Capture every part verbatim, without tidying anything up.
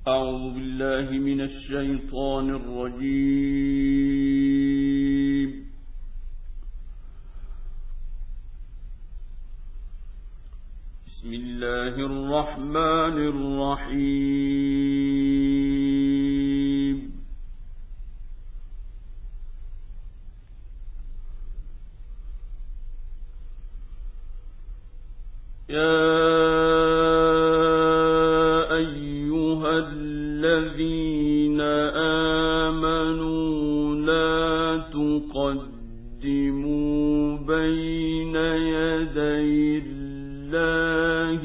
أعوذ بالله من الشيطان الرجيم. بسم الله الرحمن الرحيم. يا أيها الذين آمنوا لا تقدموا بين يدي الله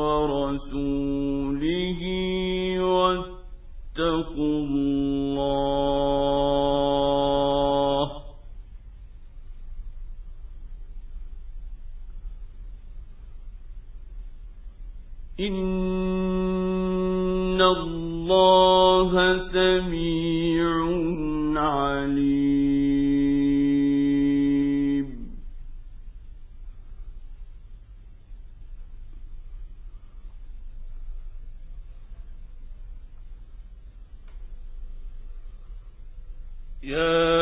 ورسوله واتقوا الله إن الله سميع عليم. يا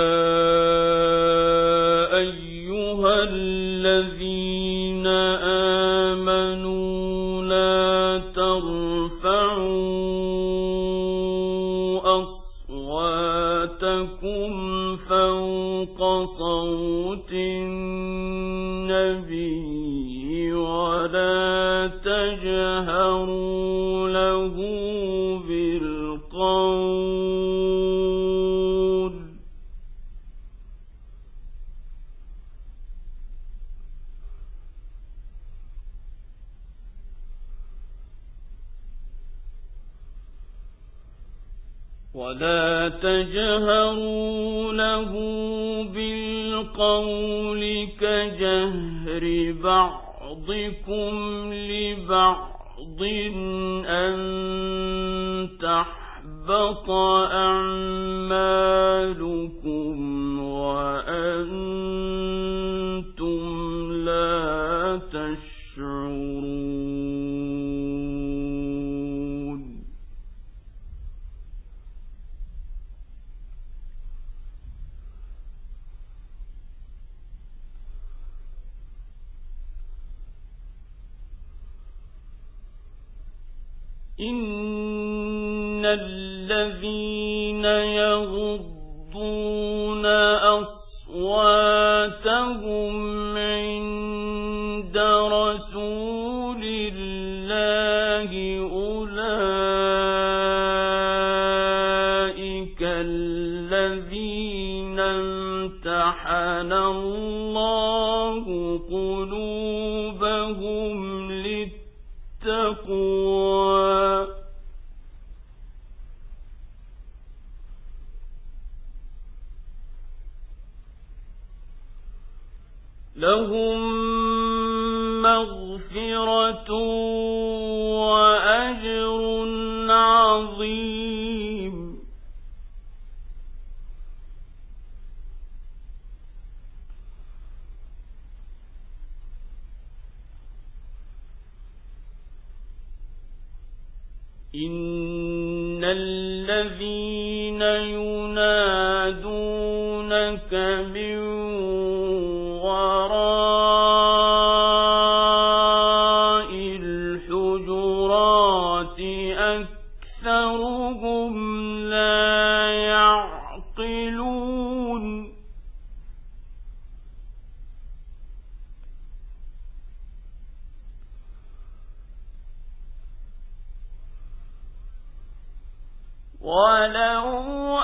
أيها الذين آمنوا لا ترفعوا أصواتكم فوق صوت النبي ولا تجهروا له بالقول ولا تجهروا له بالقول كجهر بعضكم لبعض أن تحبط أعمالكم وأنتم لا تشعرون. إن الذين يغضون أصواتهم عند رسول الله أولئك الذين امتحن الله قلوبهم للتقوى لهم مغفرة وأجر عظيم. إن الذين ينادونك من وراء الحجرات أكثرهم لا يعقلون. ولو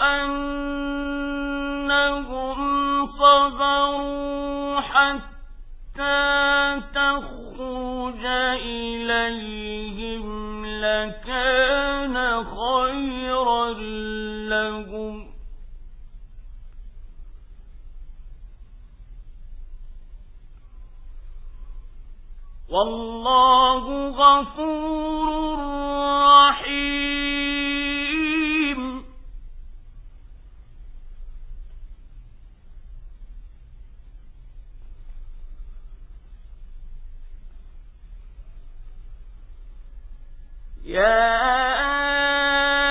أنهم صبروا حتى تخرج إليهم لكان خيرا لهم والله غفور رحيم. يا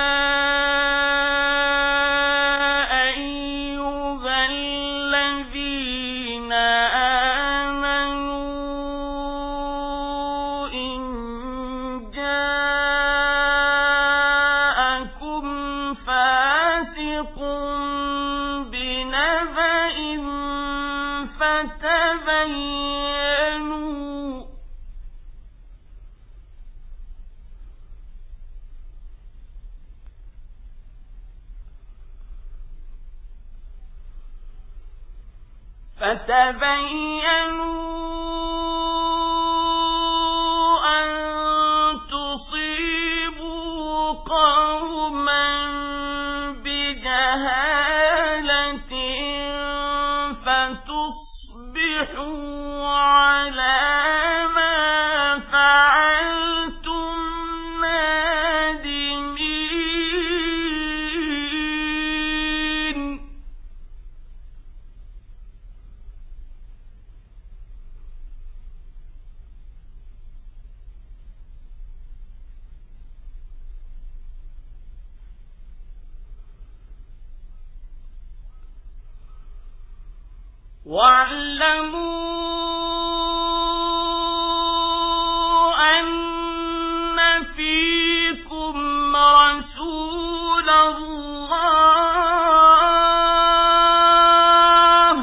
فتبينوا أن تصيبوا قوما بجهالة فتصبحوا على ما فعلتم نادمين. واعلموا أن فيكم رسول الله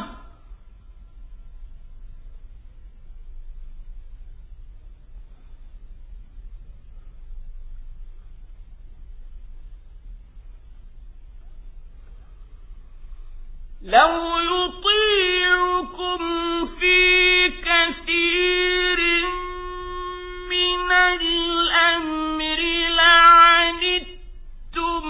لو يطيعكم في كثير من الأمر لعنتم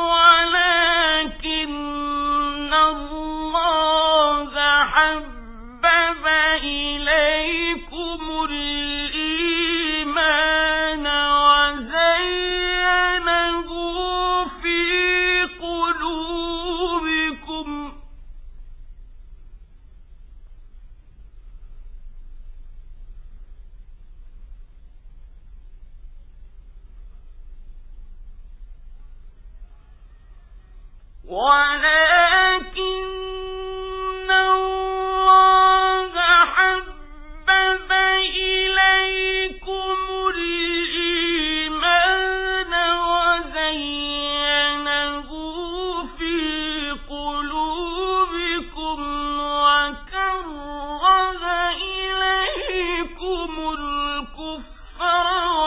ولكن الله حبب إليكم الإيمان وزينه في قلوبكم ولكن الله حبب إليكم الإيمان وزينه في قلوبكم وكره إليكم الكفر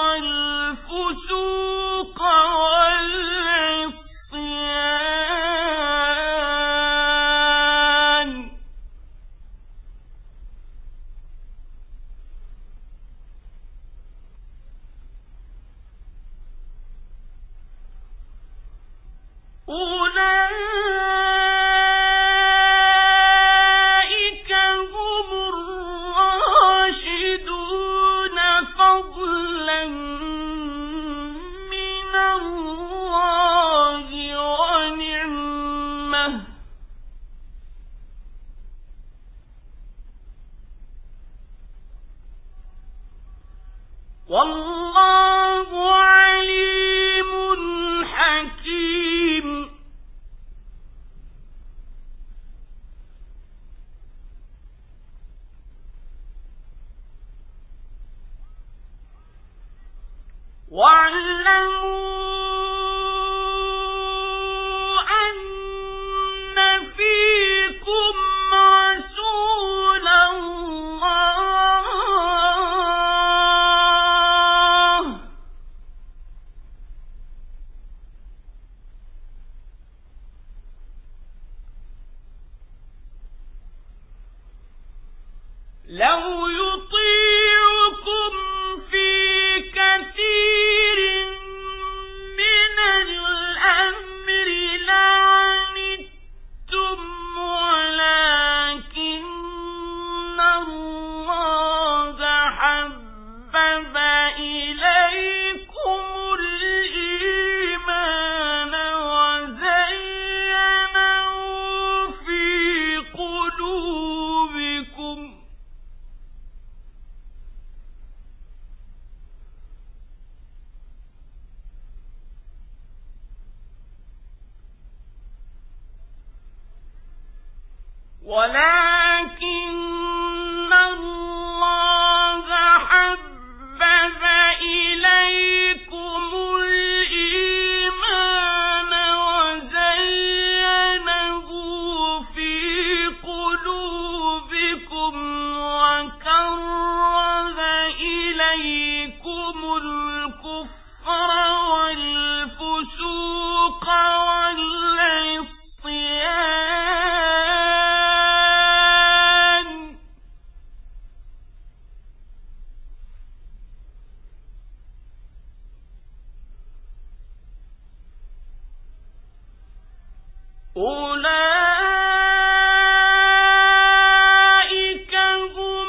والفسوق والعصيان أولئك هم الراشدون فضلا من الله ونعمة والله عليم حكيم. واعلموا أن فيكم رسول الله لو يطيعكم في كثير من الأمر لعنتم ولكن الله حبب إليكم الإيمان وزينه في قلوبكم ولكن الله حبب إليكم الإيمان وزينه في قلوبكم وكره إليكم الكفر والفسوق والعصيان أولئك هم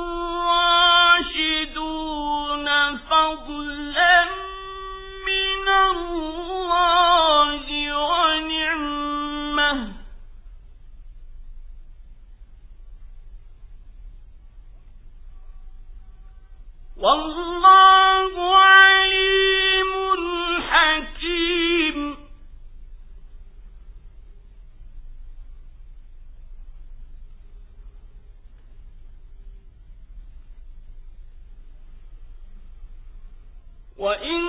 الراشدون فضلا من الله ونعمة والله عليم حكيم. وإن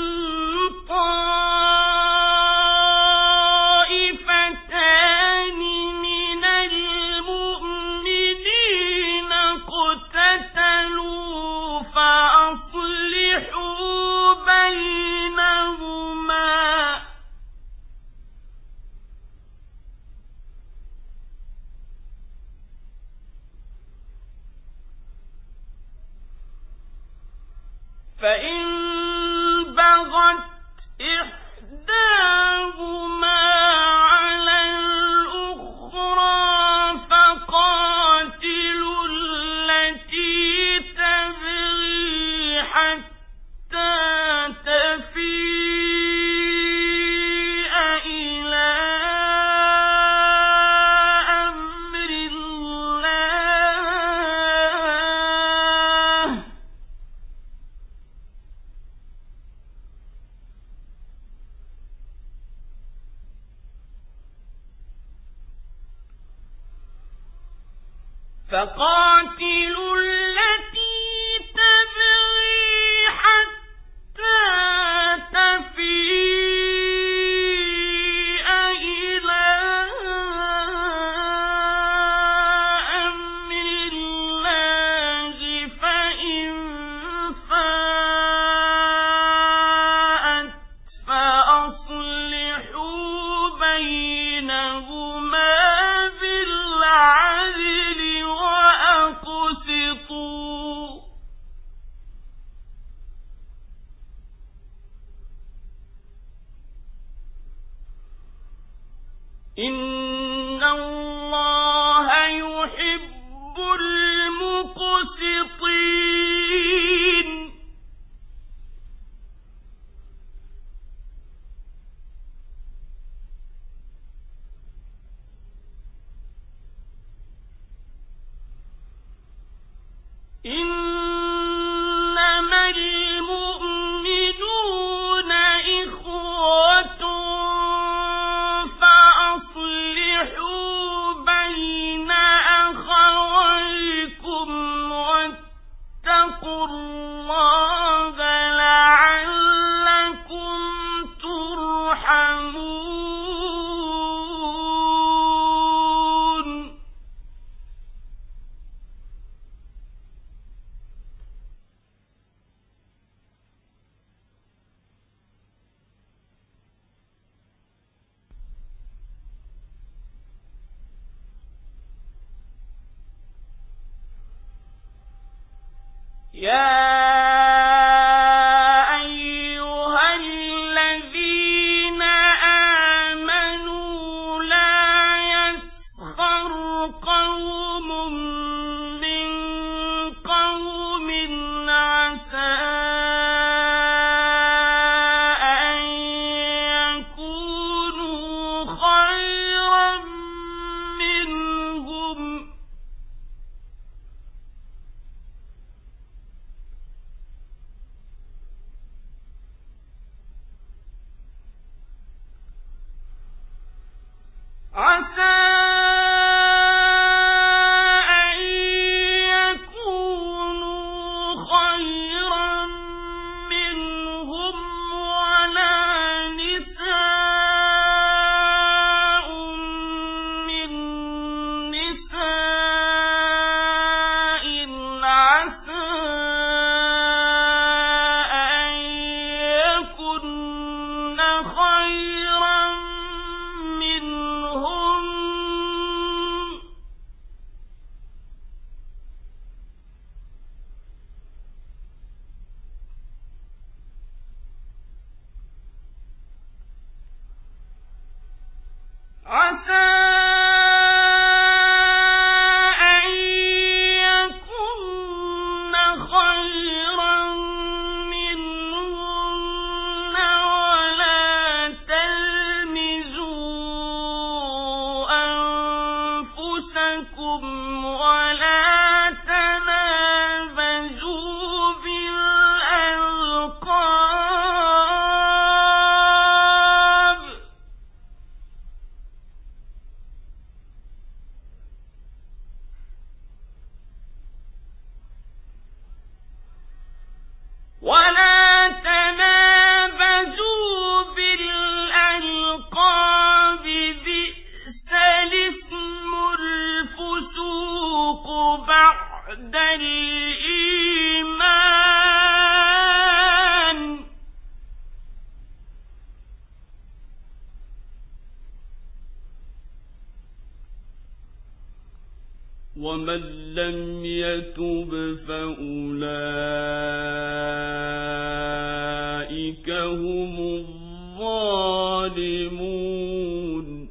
طائفتان من المؤمنين اقتتلوا فأصلحوا بينهما فإن بغت إحداهما على الأخرى فقاتلوا التي تبغي حتى تفيء إلى أمر الله فقاتلوا التي تبغي حتى تفيء إلى أمر الله فإن فاءت فأصلحوا بينهما بالعدل وأقسطوا إن الله يحب المقسطين. إنما المؤمنون إخوة فأصلحوا بين أخويكم واتقوا الله لعلكم ترحمون. يا أيها الذين آمنوا لا يسخر قوم من قوم عسى أن يكونوا خيرا منهم عسى أن يكن خيرا منهن ولا تلمزوا أنفسكم ولا تنابزوا بالألقاب ولا تنابزوا بالألقاب بئس الاسم الفسوق بعد الإيمان ومن لم يتب فأولئك هم الظالمون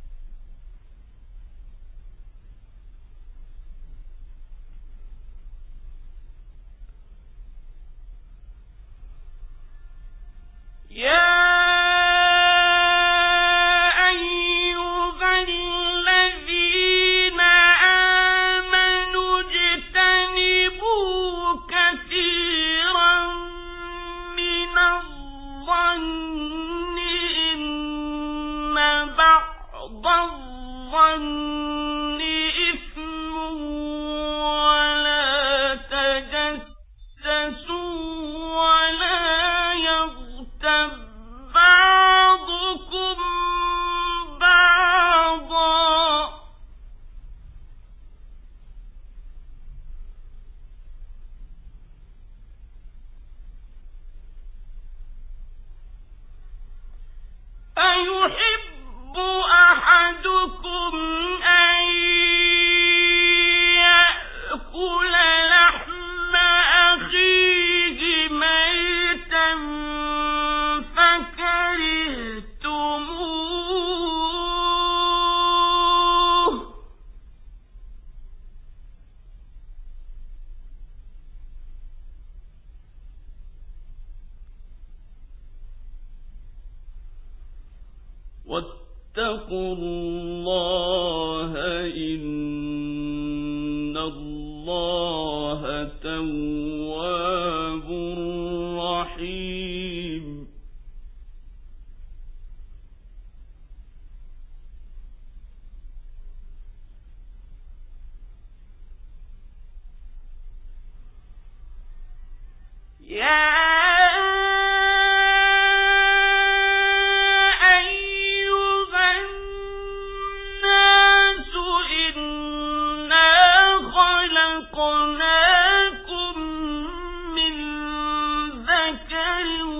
يا بعض الظن إثم ولا تجسسوا ولا يغتب بعضكم بعضا أيحب أحدكم أن يأكل لحم أخيه ميتا فكرهتموه واتقوا الله إن الله تواب رحيم يا خلقناكم من ذكر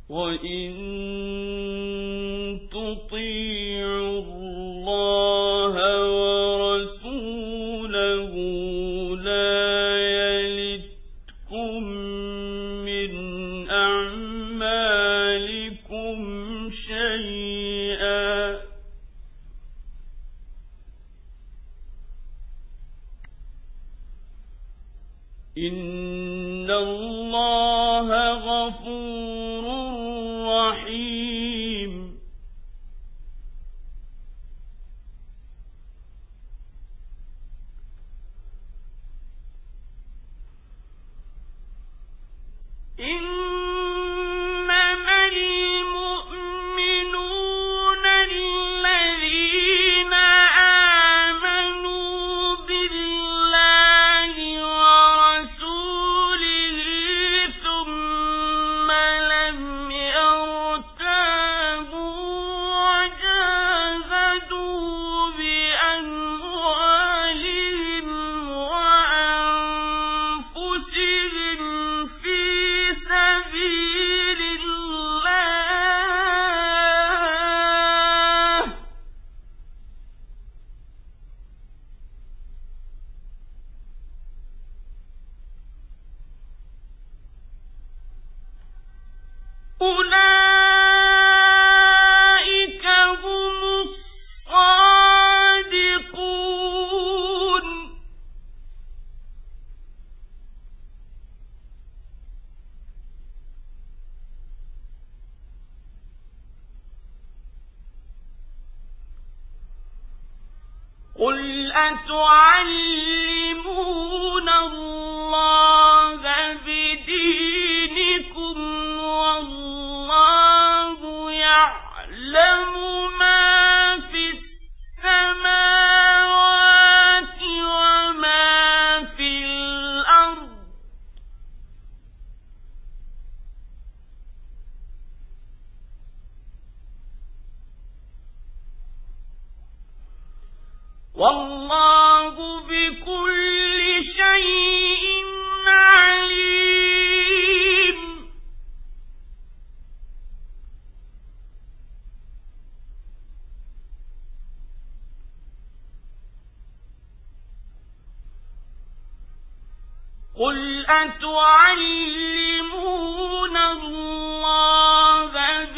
وإن تطيعوا الله ورسوله لا يلتكم من أعمالكم شيئا إن الله غفور رحيم إنما المؤمنون الذين آمنوا بالله ورسوله ثم لم يرتابوا وجاهدوا بأموالهم وأنفسهم في سبيل الله أولئك هم الصادقون قل أتعلمون الله بدينكم والله يعلم ما في السماوات وما في الأرض والله بكل شيء عليم قل أتعلمون الله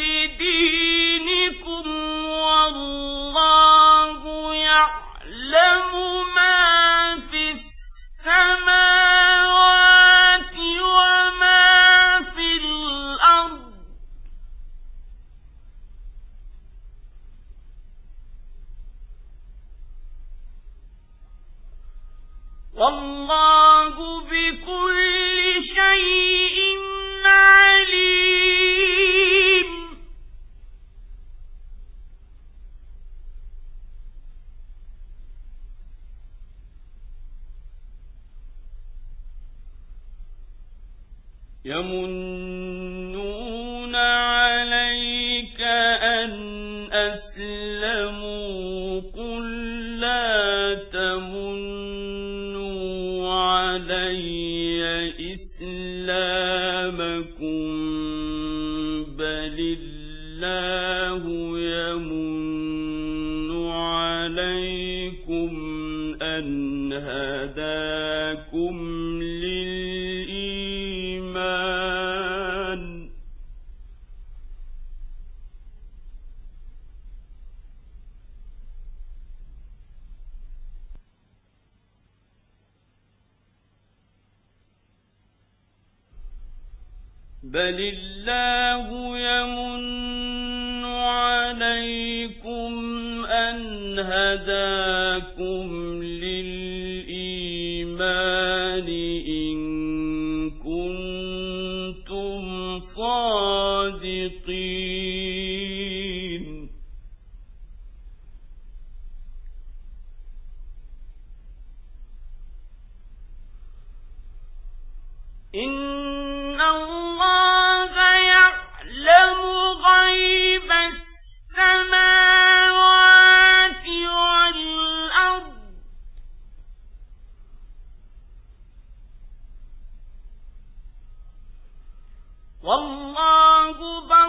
بدينكم والله يعلم ما في السماوات وما في الأرض والله بكل شيء عليم يمنون عليك أن أسلموا قل لا تمنوا علي إسلامكم بل الله يمن عليكم أن هداكم للإيمان بل الله يمن عليكم أن هداكم للإيمان إن كنتم صادقين إن الله يعلم غيب السماوات والأرض والله بصير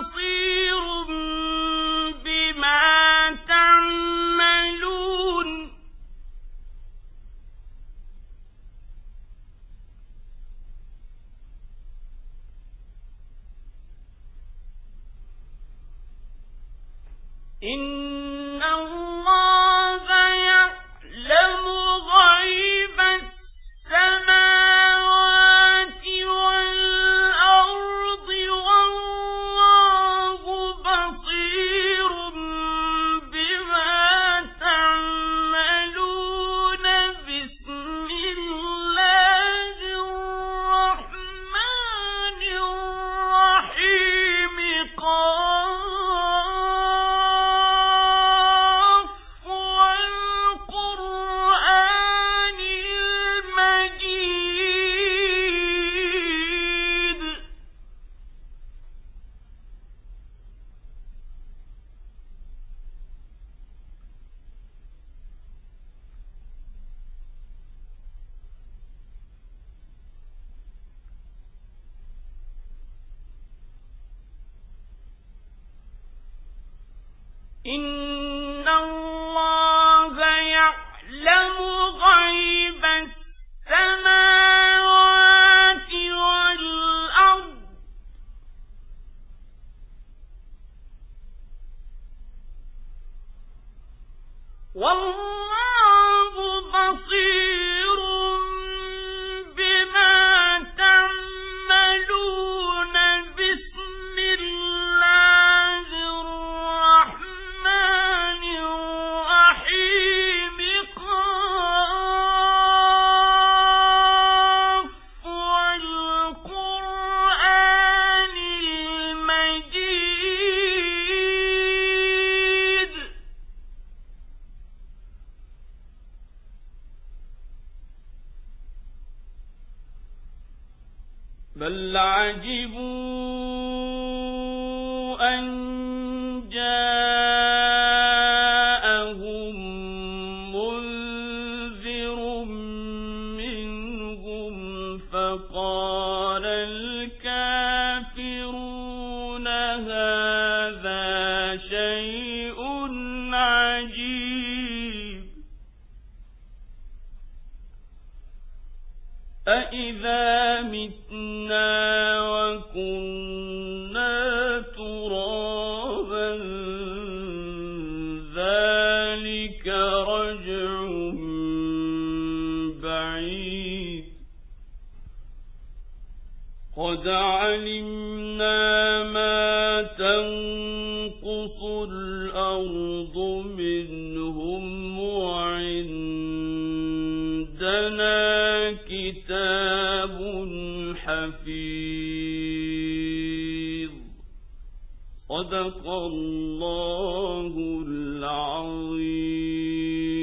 إن الله يعلم غيب السماوات والأرض والله بصير بما تعملون بسم الله الرحمن الرحيم قاف والقرآن المجيد بل عجبوا أن جاءهم منذر منهم فقال الكافرون هذا شيء عجيب أإذا متنا وكنا ترابا ذلك رجع بعيد قد علمنا ما تنقص الأرض منهم وعندنا كتاب حفيظ صدق الله العظيم.